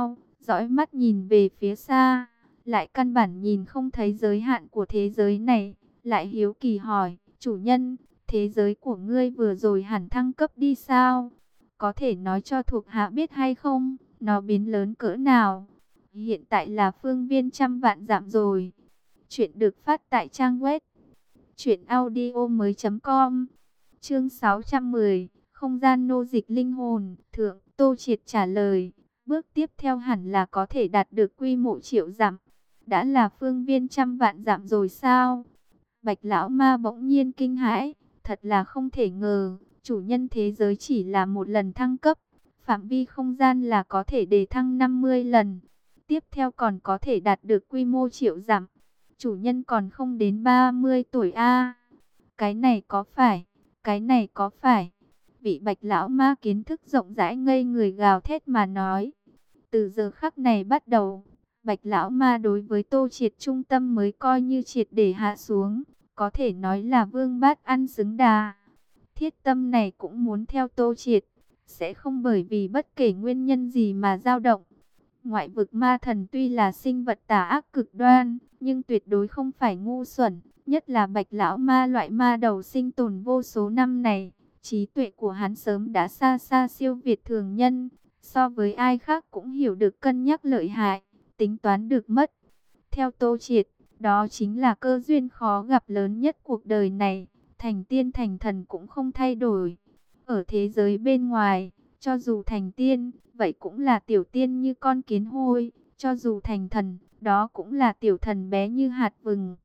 dõi mắt nhìn về phía xa, lại căn bản nhìn không thấy giới hạn của thế giới này, lại hiếu kỳ hỏi, chủ nhân, thế giới của ngươi vừa rồi hẳn thăng cấp đi sao? Có thể nói cho thuộc hạ biết hay không, nó biến lớn cỡ nào? Hiện tại là phương viên trăm vạn dặm rồi. Chuyện được phát tại trang web truyện audio mới com. Chương sáu trăm mười, không gian nô dịch linh hồn. Thượng, Tô Triệt trả lời, bước tiếp theo hẳn là có thể đạt được quy mô triệu dặm. Đã là phương viên trăm vạn dặm rồi sao? Bạch lão ma bỗng nhiên kinh hãi, thật là không thể ngờ, chủ nhân thế giới chỉ là một lần thăng cấp, phạm vi không gian là có thể đề thăng năm mươi lần. Tiếp theo còn có thể đạt được quy mô triệu dặm. Chủ nhân còn không đến ba mươi tuổi a. Cái này có phải, cái này có phải. Vị Bạch lão ma kiến thức rộng rãi ngây người gào thét mà nói. Từ giờ khắc này bắt đầu, Bạch lão ma đối với Tô Triệt trung tâm mới coi như triệt để hạ xuống, có thể nói là vương bát ăn xứng đà. Thiết tâm này cũng muốn theo Tô Triệt, sẽ không bởi vì bất kể nguyên nhân gì mà dao động. Ngoại vực ma thần tuy là sinh vật tà ác cực đoan, nhưng tuyệt đối không phải ngu xuẩn, nhất là Bạch lão ma loại ma đầu sinh tồn vô số năm này, trí tuệ của hắn sớm đã xa xa siêu việt thường nhân, so với ai khác cũng hiểu được cân nhắc lợi hại, tính toán được mất. Theo Tô Triệt, đó chính là cơ duyên khó gặp lớn nhất cuộc đời này, thành tiên thành thần cũng không thay đổi. Ở thế giới bên ngoài, cho dù thành tiên, vậy cũng là tiểu tiên như con kiến hôi, cho dù thành thần, đó cũng là tiểu thần bé như hạt vừng.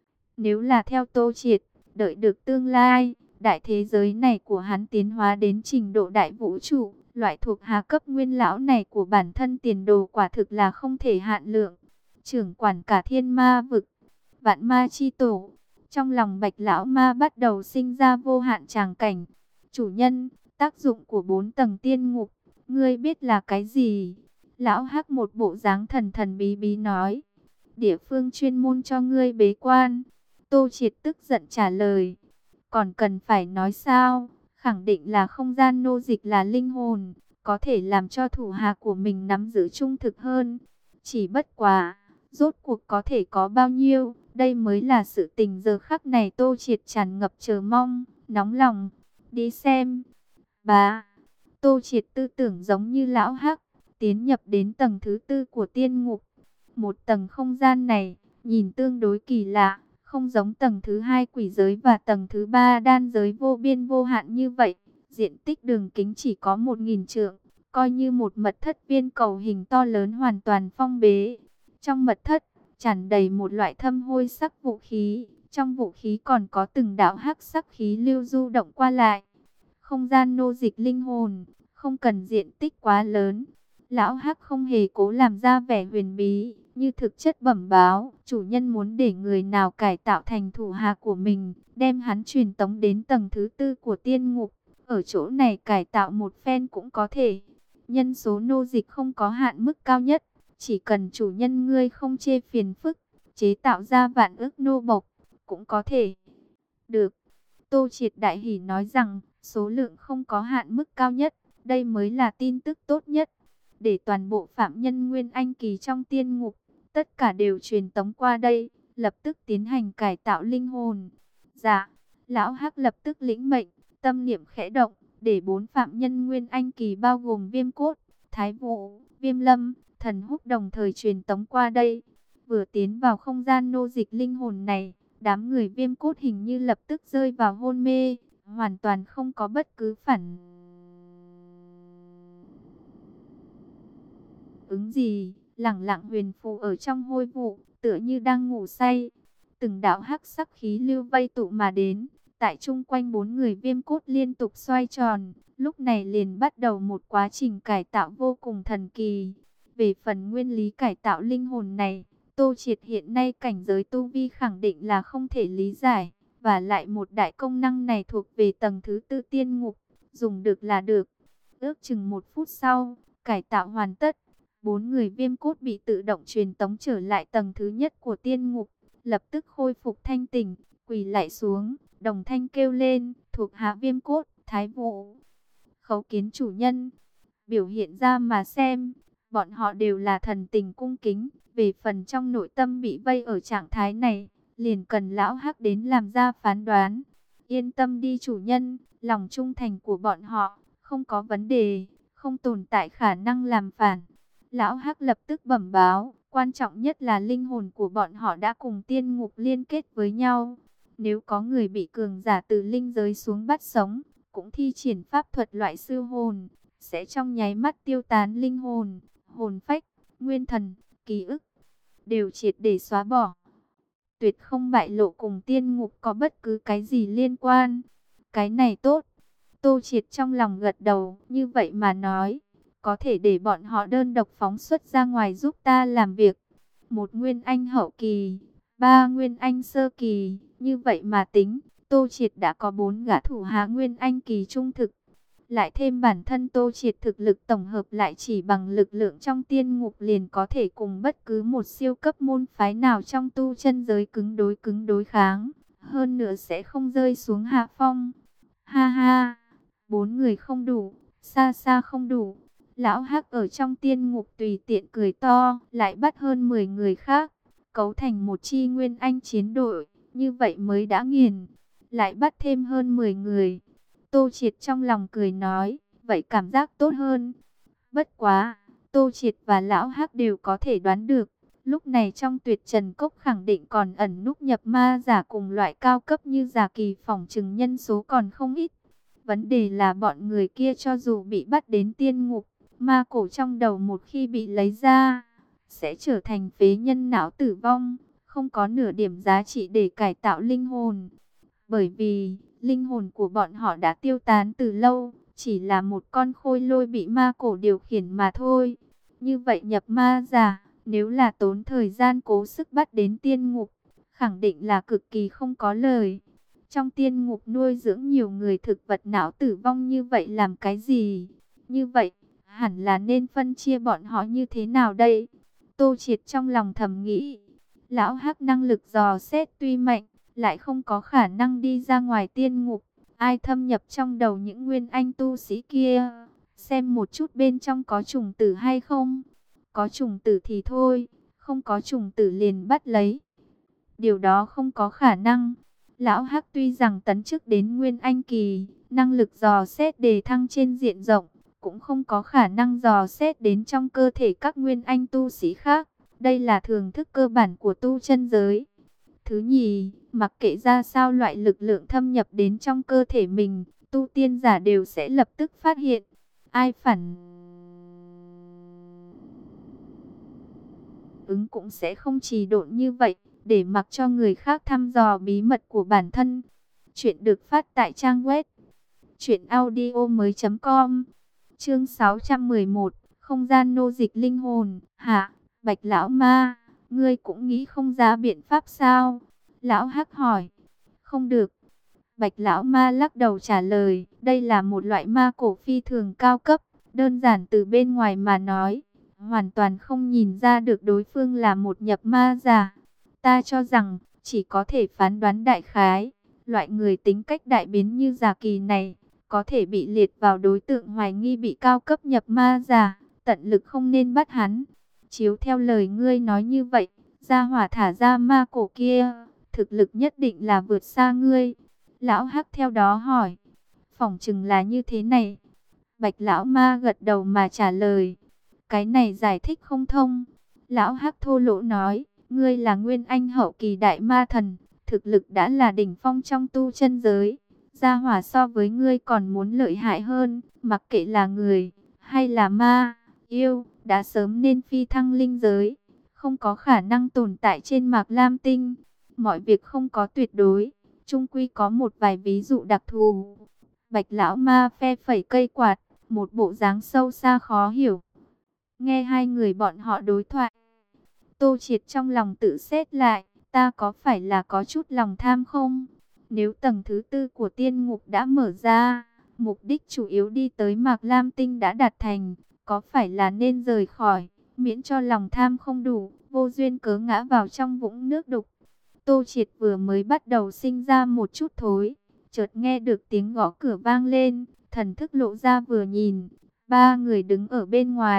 Nếu là theo Tô Triệt, đợi được tương lai, đại thế giới này của hắn tiến hóa đến trình độ đại vũ trụ, loại thuộc hạ cấp nguyên lão này của bản thân tiền đồ quả thực là không thể hạn lượng. Trưởng quản cả thiên ma vực, vạn ma chi tổ, trong lòng Bạch lão ma bắt đầu sinh ra vô hạn tràng cảnh. Chủ nhân, tác dụng của bốn tầng tiên ngục, ngươi biết là cái gì? Lão Hắc một bộ dáng thần thần bí bí nói. Địa phương chuyên môn cho ngươi bế quan. Tô Triệt tức giận trả lời. Còn cần phải nói sao? Khẳng định là không gian nô dịch là linh hồn, có thể làm cho thủ hạ của mình nắm giữ trung thực hơn. Chỉ bất quá, rốt cuộc có thể có bao nhiêu? Đây mới là sự tình giờ khắc này Tô Triệt tràn ngập chờ mong, nóng lòng. Đi xem. Bà, Tô Triệt tư tưởng giống như lão Hắc, tiến nhập đến tầng thứ tư của tiên ngục. Một tầng không gian này, nhìn tương đối kỳ lạ, không giống tầng thứ hai quỷ giới và tầng thứ ba đan giới vô biên vô hạn như vậy. Diện tích đường kính chỉ có một nghìn trượng, coi như một mật thất viên cầu hình to lớn hoàn toàn phong bế. Trong mật thất, tràn đầy một loại thâm hôi sắc vũ khí, trong vũ khí còn có từng đạo hắc sắc khí lưu du động qua lại. Không gian nô dịch linh hồn, không cần diện tích quá lớn. Lão Hắc không hề cố làm ra vẻ huyền bí, như thực chất bẩm báo, chủ nhân muốn để người nào cải tạo thành thủ hạ của mình, đem hắn truyền tống đến tầng thứ tư của tiên ngục, ở chỗ này cải tạo một phen cũng có thể. Nhân số nô dịch không có hạn mức cao nhất, chỉ cần chủ nhân ngươi không chê phiền phức, chế tạo ra vạn ức nô bộc, cũng có thể. Được. Tô Triệt đại hỉ nói rằng, số lượng không có hạn mức cao nhất, đây mới là tin tức tốt nhất. Để toàn bộ phạm nhân Nguyên Anh kỳ trong tiên ngục, tất cả đều truyền tống qua đây, lập tức tiến hành cải tạo linh hồn. Dạ, lão Hắc lập tức lĩnh mệnh, tâm niệm khẽ động, để bốn phạm nhân Nguyên Anh kỳ bao gồm Viêm Cốt, Thái Vũ, Viêm Lâm, Thần Húc đồng thời truyền tống qua đây. Vừa tiến vào không gian nô dịch linh hồn này, đám người Viêm Cốt hình như lập tức rơi vào hôn mê, hoàn toàn không có bất cứ phản ứng gì, lẳng lặng huyền phù ở trong hôi vụ, tựa như đang ngủ say. Từng đạo hắc sắc khí lưu vây tụ mà đến, tại chung quanh bốn người Viêm Cốt liên tục xoay tròn, lúc này liền bắt đầu một quá trình cải tạo vô cùng thần kỳ. Về phần nguyên lý cải tạo linh hồn này, Tô Triệt hiện nay cảnh giới tu vi khẳng định là không thể lý giải, và lại một đại công năng này thuộc về tầng thứ tư tiên ngục, dùng được là được. Ước chừng một phút sau, cải tạo hoàn tất, bốn người Viêm Cốt bị tự động truyền tống trở lại tầng thứ nhất của tiên ngục, lập tức khôi phục thanh tỉnh, quỳ lạy xuống, đồng thanh kêu lên, thuộc hạ Viêm Cốt, Thái Vũ, khấu kiến chủ nhân. Biểu hiện ra mà xem. bọn họ đều là thần tình cung kính. Về phần trong nội tâm bị vây ở trạng thái này, liền cần lão Hắc đến làm ra phán đoán. Yên tâm đi chủ nhân, lòng trung thành của bọn họ không có vấn đề, không tồn tại khả năng làm phản. Lão Hắc lập tức bẩm báo, quan trọng nhất là linh hồn của bọn họ đã cùng tiên ngục liên kết với nhau. Nếu có người bị cường giả từ linh giới xuống bắt sống, cũng thi triển pháp thuật loại sư hồn, sẽ trong nháy mắt tiêu tán linh hồn, hồn phách, nguyên thần, ký ức, đều triệt để xóa bỏ. Tuyệt không bại lộ cùng tiên ngục có bất cứ cái gì liên quan. Cái này tốt. Tô Triệt trong lòng gật đầu, như vậy mà nói, có thể để bọn họ đơn độc phóng xuất ra ngoài giúp ta làm việc. Một nguyên anh hậu kỳ, ba nguyên anh sơ kỳ, như vậy mà tính, Tô Triệt đã có bốn gã thủ hạ nguyên anh kỳ trung thực. Lại thêm bản thân Tô Triệt thực lực tổng hợp lại chỉ bằng lực lượng trong tiên ngục liền có thể cùng bất cứ một siêu cấp môn phái nào trong tu chân giới cứng đối cứng đối kháng. Hơn nữa sẽ không rơi xuống hạ phong. Ha ha, bốn người không đủ, xa xa không đủ. Lão Hắc ở trong tiên ngục tùy tiện cười to, lại bắt hơn mười người khác, cấu thành một chi nguyên anh chiến đội, như vậy mới đã nghiền. Lại bắt thêm hơn mười người. Tô Triệt trong lòng cười nói, vậy cảm giác tốt hơn. Bất quá, Tô Triệt và Lão Hắc đều có thể đoán được, lúc này trong Tuyệt Trần Cốc khẳng định còn ẩn núp nhập ma giả cùng loại cao cấp như giả kỳ, phỏng chừng nhân số còn không ít. Vấn đề là bọn người kia cho dù bị bắt đến tiên ngục, ma cổ trong đầu một khi bị lấy ra, sẽ trở thành phế nhân não tử vong, không có nửa điểm giá trị để cải tạo linh hồn. Bởi vì, linh hồn của bọn họ đã tiêu tán từ lâu, chỉ là một con khôi lôi bị ma cổ điều khiển mà thôi. Như vậy nhập ma giả, nếu là tốn thời gian cố sức bắt đến tiên ngục, khẳng định là cực kỳ không có lời. Trong tiên ngục nuôi dưỡng nhiều người thực vật não tử vong như vậy làm cái gì? Như vậy, hẳn là nên phân chia bọn họ như thế nào đây? Tô Triệt trong lòng thầm nghĩ, Lão Hắc năng lực dò xét tuy mạnh, lại không có khả năng đi ra ngoài tiên ngục. Ai thâm nhập trong đầu những nguyên anh tu sĩ kia, xem một chút bên trong có trùng tử hay không. Có trùng tử thì thôi, không có trùng tử liền bắt lấy. Điều đó không có khả năng. Lão Hắc tuy rằng tấn chức đến nguyên anh kỳ, năng lực dò xét đề thăng trên diện rộng, cũng không có khả năng dò xét đến trong cơ thể các nguyên anh tu sĩ khác. Đây là thường thức cơ bản của tu chân giới. Thứ nhì, mặc kệ ra sao loại lực lượng thâm nhập đến trong cơ thể mình, tu tiên giả đều sẽ lập tức phát hiện. Ai phản ứng cũng sẽ không trì độn như vậy, để mặc cho người khác thăm dò bí mật của bản thân. Chuyện được phát tại trang web truyện audio mới chấm com. Chương sáu trăm mười một, không gian nô dịch linh hồn. Hả, Bạch lão ma, ngươi cũng nghĩ không ra biện pháp sao? Lão Hắc hỏi. Không được. Bạch lão ma lắc đầu trả lời, đây là một loại ma cổ phi thường cao cấp, đơn giản từ bên ngoài mà nói, hoàn toàn không nhìn ra được đối phương là một nhập ma giả. Ta cho rằng, chỉ có thể phán đoán đại khái, loại người tính cách đại biến như Giả Kỳ này, có thể bị liệt vào đối tượng hoài nghi bị cao cấp nhập ma giả, tận lực không nên bắt hắn. Chiếu theo lời ngươi nói như vậy, gia hỏa thả ra ma cổ kia, thực lực nhất định là vượt xa ngươi. Lão Hắc theo đó hỏi, phỏng chừng là như thế này. Bạch lão ma gật đầu mà trả lời, cái này giải thích không thông. Lão Hắc thô lỗ nói, ngươi là nguyên anh hậu kỳ đại ma thần, thực lực đã là đỉnh phong trong tu chân giới. Gia hỏa so với ngươi còn muốn lợi hại hơn, mặc kệ là người hay là ma, yêu, đã sớm nên phi thăng linh giới, không có khả năng tồn tại trên Mạc Lam Tinh. Mọi việc không có tuyệt đối, chung quy có một vài ví dụ đặc thù. Bạch lão ma phe phẩy cây quạt, một bộ dáng sâu xa khó hiểu. Nghe hai người bọn họ đối thoại, Tô Triệt trong lòng tự xét lại, ta có phải là có chút lòng tham không? Nếu tầng thứ tư của tiên ngục đã mở ra, mục đích chủ yếu đi tới Mạc Lam Tinh đã đạt thành, có phải là nên rời khỏi, miễn cho lòng tham không đủ, vô duyên cớ ngã vào trong vũng nước đục. Tô Triệt vừa mới bắt đầu sinh ra một chút thối, chợt nghe được tiếng gõ cửa vang lên, thần thức lộ ra vừa nhìn, ba người đứng ở bên ngoài,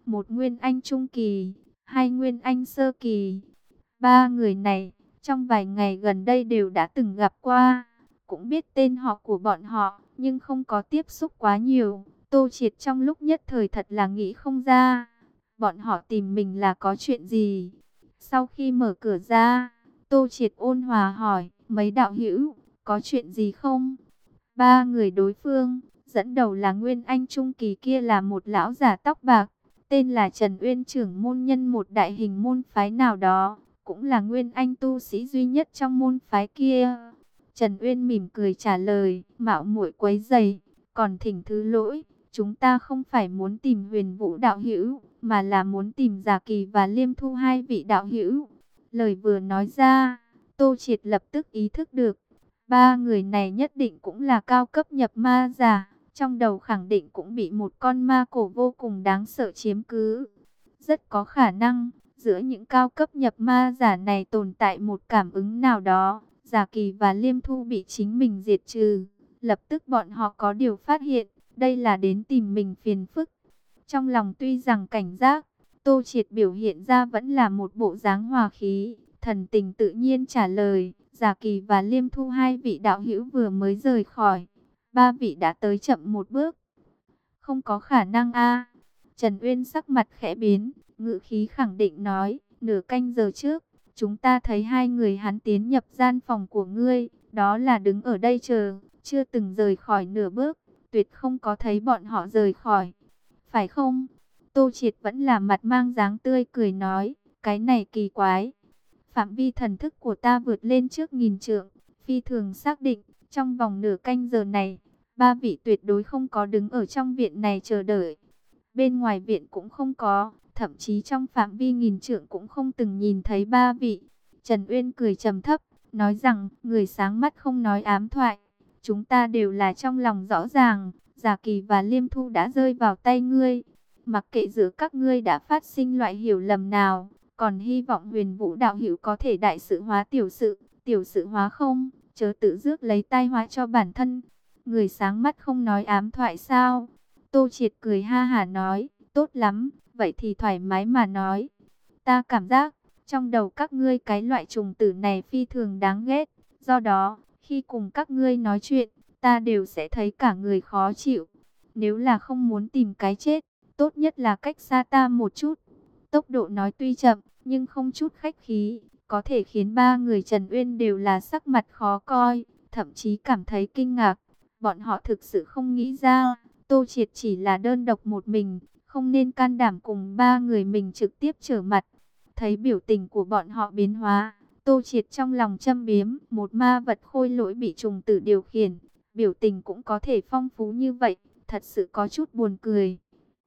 một nguyên anh trung kỳ, hai nguyên anh sơ kỳ. Ba người này, trong vài ngày gần đây đều đã từng gặp qua, cũng biết tên họ của bọn họ, nhưng không có tiếp xúc quá nhiều. Tô Triệt trong lúc nhất thời thật là nghĩ không ra, bọn họ tìm mình là có chuyện gì. Sau khi mở cửa ra, Tô Triệt ôn hòa hỏi, mấy đạo hữu, có chuyện gì không? Ba người đối phương, dẫn đầu là Nguyên Anh Trung Kỳ kia là một lão già tóc bạc, tên là Trần Uyên, trưởng môn nhân một đại hình môn phái nào đó, cũng là Nguyên Anh tu sĩ duy nhất trong môn phái kia. Trần Uyên mỉm cười trả lời, mạo muội quấy rầy, còn thỉnh thứ lỗi, chúng ta không phải muốn tìm Huyền Vũ đạo hữu, mà là muốn tìm Giả Kỳ và Liêm Thu hai vị đạo hữu. Lời vừa nói ra, Tô Triệt lập tức ý thức được, ba người này nhất định cũng là cao cấp nhập ma giả, trong đầu khẳng định cũng bị một con ma cổ vô cùng đáng sợ chiếm cứ. Rất có khả năng, giữa những cao cấp nhập ma giả này tồn tại một cảm ứng nào đó. Giả Kỳ và Liêm Thu bị chính mình diệt trừ, lập tức bọn họ có điều phát hiện, đây là đến tìm mình phiền phức. Trong lòng tuy rằng cảnh giác, Tô Triệt biểu hiện ra vẫn là một bộ dáng hòa khí, thần tình tự nhiên trả lời, Giả Kỳ và Liêm Thu hai vị đạo hữu vừa mới rời khỏi, ba vị đã tới chậm một bước. Không có khả năng a. Trần Uyên sắc mặt khẽ biến, ngữ khí khẳng định nói, nửa canh giờ trước, chúng ta thấy hai người hắn tiến nhập gian phòng của ngươi, đó là đứng ở đây chờ, chưa từng rời khỏi nửa bước, tuyệt không có thấy bọn họ rời khỏi. Phải không? Tô Triệt vẫn là mặt mang dáng tươi cười nói, cái này kỳ quái. Phạm vi thần thức của ta vượt lên trước nghìn trượng, phi thường xác định, trong vòng nửa canh giờ này, ba vị tuyệt đối không có đứng ở trong viện này chờ đợi. Bên ngoài viện cũng không có, thậm chí trong phạm vi nghìn trượng cũng không từng nhìn thấy ba vị. Trần Uyên cười trầm thấp, nói rằng, người sáng mắt không nói ám thoại. Chúng ta đều là trong lòng rõ ràng, Giả Kỳ và Liêm Thu đã rơi vào tay ngươi. Mặc kệ giữa các ngươi đã phát sinh loại hiểu lầm nào, còn hy vọng Huyền Vũ đạo hữu có thể đại sự hóa tiểu sự, tiểu sự hóa không, chớ tự rước lấy tai họa cho bản thân. Người sáng mắt không nói ám thoại sao? Tô Triệt cười ha hả nói, tốt lắm, vậy thì thoải mái mà nói. Ta cảm giác, trong đầu các ngươi cái loại trùng tử này phi thường đáng ghét, do đó, khi cùng các ngươi nói chuyện, ta đều sẽ thấy cả người khó chịu. Nếu là không muốn tìm cái chết, tốt nhất là cách xa ta một chút. Tốc độ nói tuy chậm, nhưng không chút khách khí, có thể khiến ba người Trần Uyên đều là sắc mặt khó coi, thậm chí cảm thấy kinh ngạc. Bọn họ thực sự không nghĩ ra, Tô Triệt chỉ là đơn độc một mình, không nên can đảm cùng ba người mình trực tiếp trở mặt. Thấy biểu tình của bọn họ biến hóa, Tô Triệt trong lòng châm biếm, một ma vật khôi lỗi bị trùng tử điều khiển, biểu tình cũng có thể phong phú như vậy, thật sự có chút buồn cười.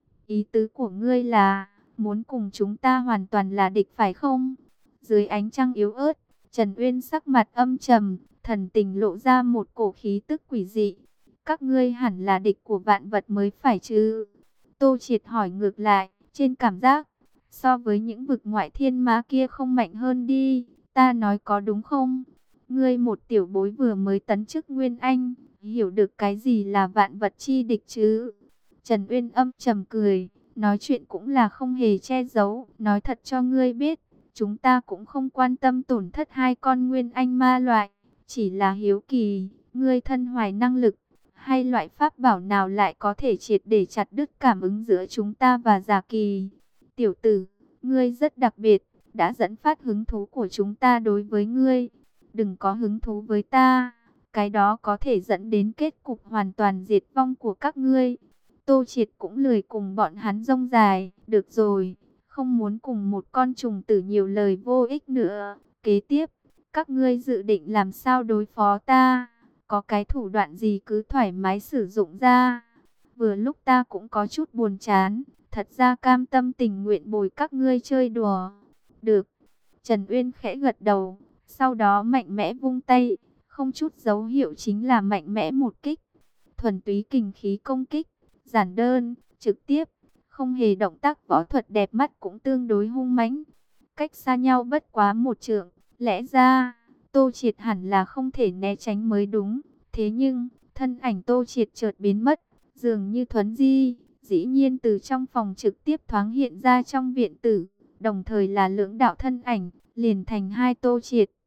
Ý tứ của ngươi là, muốn cùng chúng ta hoàn toàn là địch phải không? Dưới ánh trăng yếu ớt, Trần Uyên sắc mặt âm trầm, thần tình lộ ra một cổ khí tức quỷ dị. Các ngươi hẳn là địch của vạn vật mới phải chứ? Tô Triệt hỏi ngược lại, trên cảm giác, so với những vực ngoại thiên ma kia không mạnh hơn đi, ta nói có đúng không? Ngươi một tiểu bối vừa mới tấn chức Nguyên Anh, hiểu được cái gì là vạn vật chi địch chứ? Trần Uyên âm trầm cười, nói chuyện cũng là không hề che giấu, nói thật cho ngươi biết, chúng ta cũng không quan tâm tổn thất hai con Nguyên Anh ma loại, chỉ là hiếu kỳ, ngươi thân hoài năng lực, hay loại pháp bảo nào lại có thể triệt để chặt đứt cảm ứng giữa chúng ta và Giả Kỳ. Tiểu tử, ngươi rất đặc biệt, đã dẫn phát hứng thú của chúng ta đối với ngươi. Đừng có hứng thú với ta, cái đó có thể dẫn đến kết cục hoàn toàn diệt vong của các ngươi. Tô Triệt cũng lười cùng bọn hắn rông dài, được rồi, không muốn cùng một con trùng tử nhiều lời vô ích nữa. Kế tiếp, các ngươi dự định làm sao đối phó ta? Có cái thủ đoạn gì cứ thoải mái sử dụng ra. Vừa lúc ta cũng có chút buồn chán, thật ra cam tâm tình nguyện bồi các ngươi chơi đùa. Được. Trần Uyên khẽ gật đầu, sau đó mạnh mẽ vung tay, không chút dấu hiệu chính là mạnh mẽ một kích. Thuần túy kình khí công kích, giản đơn, trực tiếp, không hề động tác võ thuật đẹp mắt cũng tương đối hung mãnh. Cách xa nhau bất quá một trượng, lẽ ra Tô Triệt hẳn là không thể né tránh mới đúng. Thế nhưng, thân ảnh Tô Triệt chợt biến mất, dường như thuấn di, Dĩ nhiên từ trong phòng trực tiếp thoáng hiện ra trong viện tử, đồng thời là lưỡng đạo thân ảnh, liền thành hai Tô Triệt.